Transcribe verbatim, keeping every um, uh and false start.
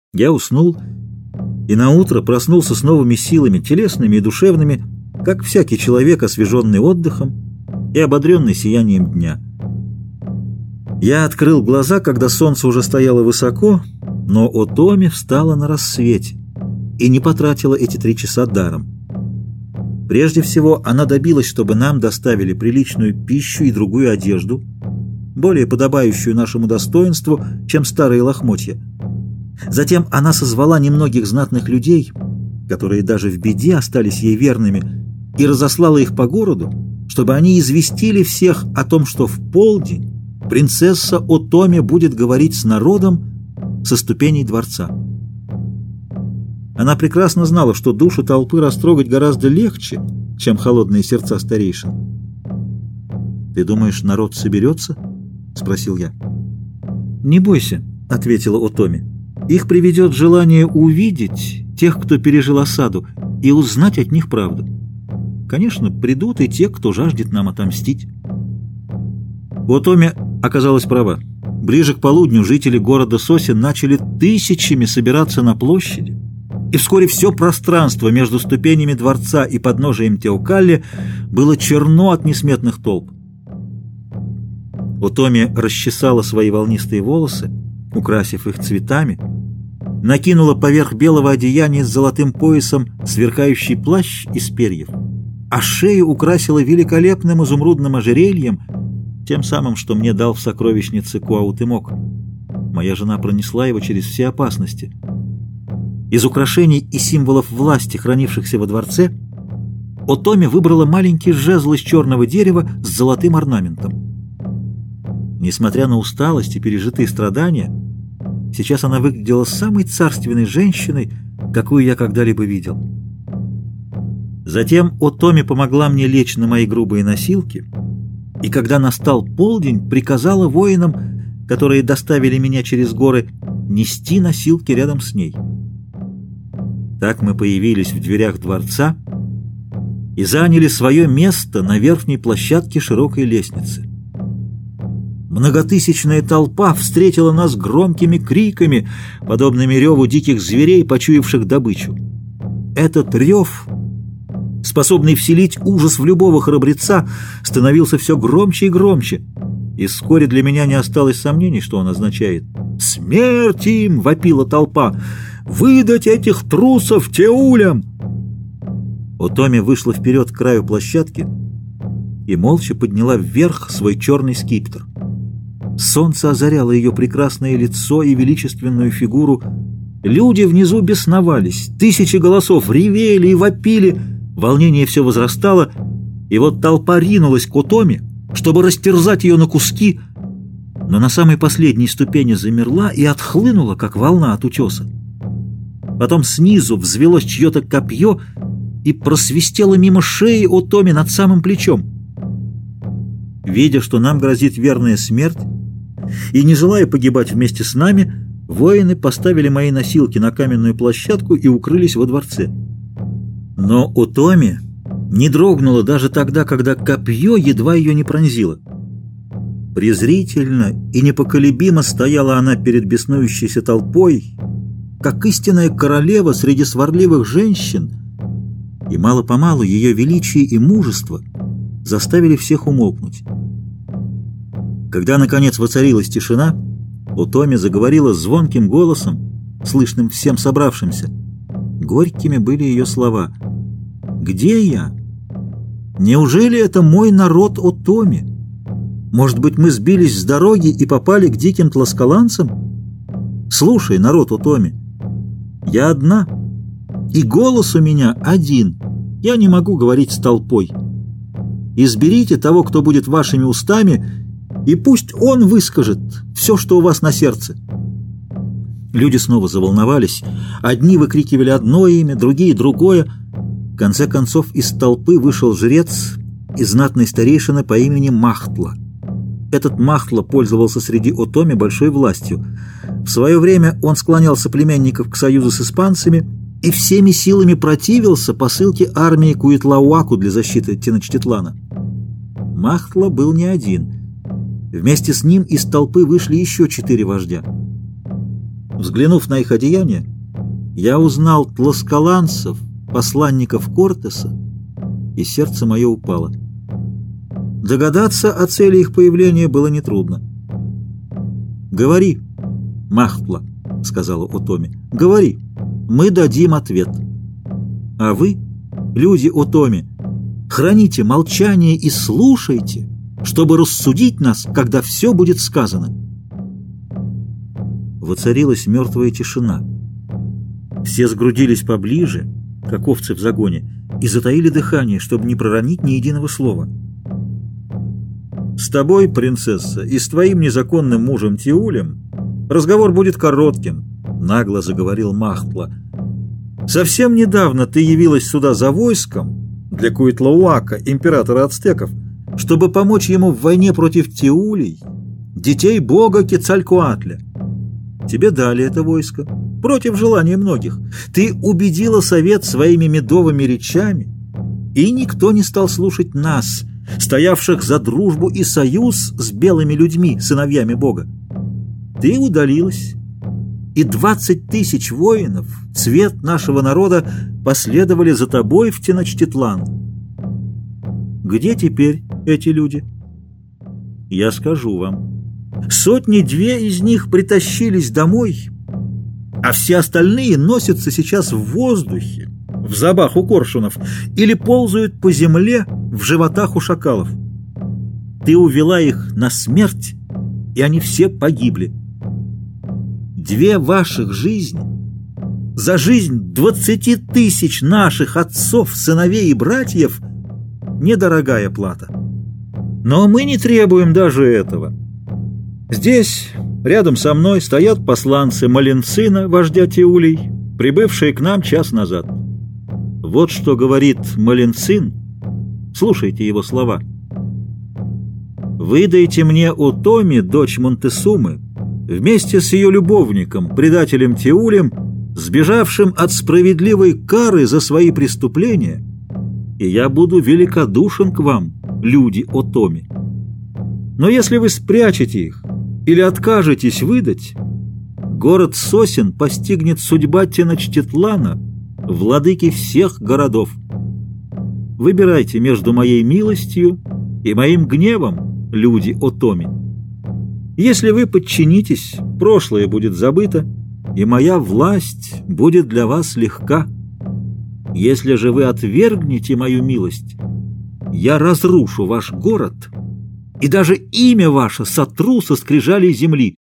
Я уснул и наутро проснулся с новыми силами, телесными и душевными, как всякий человек, освеженный отдыхом и ободренный сиянием дня. Я открыл глаза, когда солнце уже стояло высоко, но Отоми встала на рассвете и не потратила эти три часа даром. Прежде всего, она добилась, чтобы нам доставили приличную пищу и другую одежду, более подобающую нашему достоинству, чем старые лохмотья. Затем она созвала немногих знатных людей, которые даже в беде остались ей верными, и разослала их по городу, чтобы они известили всех о том, что в полдень принцесса Отоми будет говорить с народом со ступеней дворца. Она прекрасно знала, что душу толпы растрогать гораздо легче, чем холодные сердца старейшин. «Ты думаешь, народ соберется?» — спросил я. «Не бойся», — ответила Отоми. «Их приведет желание увидеть тех, кто пережил осаду, и узнать от них правду. Конечно, придут и те, кто жаждет нам отомстить». Отоми оказалась права. Ближе к полудню жители города Соси начали тысячами собираться на площади, и вскоре все пространство между ступенями дворца и подножием Теокалли было черно от несметных толп. Отоми расчесала свои волнистые волосы, украсив их цветами, накинула поверх белого одеяния с золотым поясом сверкающий плащ из перьев, а шею украсила великолепным изумрудным ожерельем, тем самым, что мне дал в сокровищнице Куаутемок. Моя жена пронесла его через все опасности. Из украшений и символов власти, хранившихся во дворце, Отоми выбрала маленький жезл из черного дерева с золотым орнаментом. Несмотря на усталость и пережитые страдания, сейчас она выглядела самой царственной женщиной, какую я когда-либо видел. Затем Отоми помогла мне лечь на мои грубые носилки, и когда настал полдень, приказала воинам, которые доставили меня через горы, нести носилки рядом с ней. Так мы появились в дверях дворца и заняли свое место на верхней площадке широкой лестницы. Многотысячная толпа встретила нас громкими криками, подобными реву диких зверей, почуявших добычу. Этот рев, способный вселить ужас в любого храбреца, становился все громче и громче, и вскоре для меня не осталось сомнений, что он означает. «Смерть им!» — вопила толпа. «Выдать этих трусов теулям!» Отоми вышла вперед к краю площадки и молча подняла вверх свой черный скипетр. Солнце озаряло ее прекрасное лицо и величественную фигуру. Люди внизу бесновались, тысячи голосов ревели и вопили. Волнение все возрастало, и вот толпа ринулась к Отоми, чтобы растерзать ее на куски, но на самой последней ступени замерла и отхлынула, как волна от утеса. Потом снизу взвелось чье-то копье и просвистело мимо шеи Отоми над самым плечом. Видя, что нам грозит верная смерть, и не желая погибать вместе с нами, воины поставили мои носилки на каменную площадку и укрылись во дворце. Но Отоми не дрогнула даже тогда, когда копье едва ее не пронзило. Презрительно и непоколебимо стояла она перед беснующейся толпой, как истинная королева среди сварливых женщин, и мало-помалу ее величие и мужество заставили всех умолкнуть. Когда, наконец, воцарилась тишина, Отоми заговорила звонким голосом, слышным всем собравшимся. Горькими были ее слова. «Где я? Неужели это мой народ Отоми? Может быть, мы сбились с дороги и попали к диким тласкаланцам? Слушай, народ Отоми, я одна, и голос у меня один. Я не могу говорить с толпой. Изберите того, кто будет вашими устами, и пусть он выскажет все, что у вас на сердце». Люди снова заволновались. Одни выкрикивали одно имя, другие — другое. В конце концов из толпы вышел жрец и знатный старейшина по имени Махтла. Этот Махтла пользовался среди Отоми большой властью. В свое время он склонял соплеменников к союзу с испанцами и всеми силами противился посылке армии Куитлауаку для защиты Теночтитлана. Махтла был не один. Вместе с ним из толпы вышли еще четыре вождя. Взглянув на их одеяния, я узнал тласкаланцев, посланников Кортеса, и сердце мое упало. Догадаться о цели их появления было нетрудно. «Говори, Махтла», — сказала Отоми, — «говори, мы дадим ответ. А вы, люди Отоми, храните молчание и слушайте, чтобы рассудить нас, когда все будет сказано». Воцарилась мертвая тишина. Все сгрудились поближе, как овцы в загоне, и затаили дыхание, чтобы не проронить ни единого слова. «С тобой, принцесса, и с твоим незаконным мужем Тиулем разговор будет коротким», — нагло заговорил Махтла. «Совсем недавно ты явилась сюда за войском для Куитлауака, императора ацтеков, чтобы помочь ему в войне против Тиулей, детей бога Кецалькоатля. Тебе дали это войско против желания многих. Ты убедила совет своими медовыми речами, и никто не стал слушать нас, стоявших за дружбу и союз с белыми людьми, сыновьями Бога. Ты удалилась, и двадцать тысяч воинов, цвет нашего народа, последовали за тобой в Теночтитлан. Где теперь эти люди? Я скажу вам. Сотни-две из них притащились домой, а все остальные носятся сейчас в воздухе, в зубах у коршунов, или ползают по земле в животах у шакалов. Ты увела их на смерть, и они все погибли. Две ваших жизни за жизнь двадцати тысяч наших отцов, сыновей и братьев — недорогая плата. Но мы не требуем даже этого. Здесь, рядом со мной, стоят посланцы Маленцина, вождя Тиулей, прибывшие к нам час назад. Вот что говорит Маленцин. Слушайте его слова. «Выдайте мне Отоми, дочь Монтесумы, вместе с ее любовником, предателем Тиулем, сбежавшим от справедливой кары за свои преступления, и я буду великодушен к вам, люди Отоми. Но если вы спрячете их или откажетесь выдать, город Сосен постигнет судьба Теночтитлана, владыки всех городов. Выбирайте между моей милостью и моим гневом, люди Отоми. Если вы подчинитесь, прошлое будет забыто, и моя власть будет для вас легка. Если же вы отвергнете мою милость, я разрушу ваш город, и даже имя ваше сотру со скрижалей земли.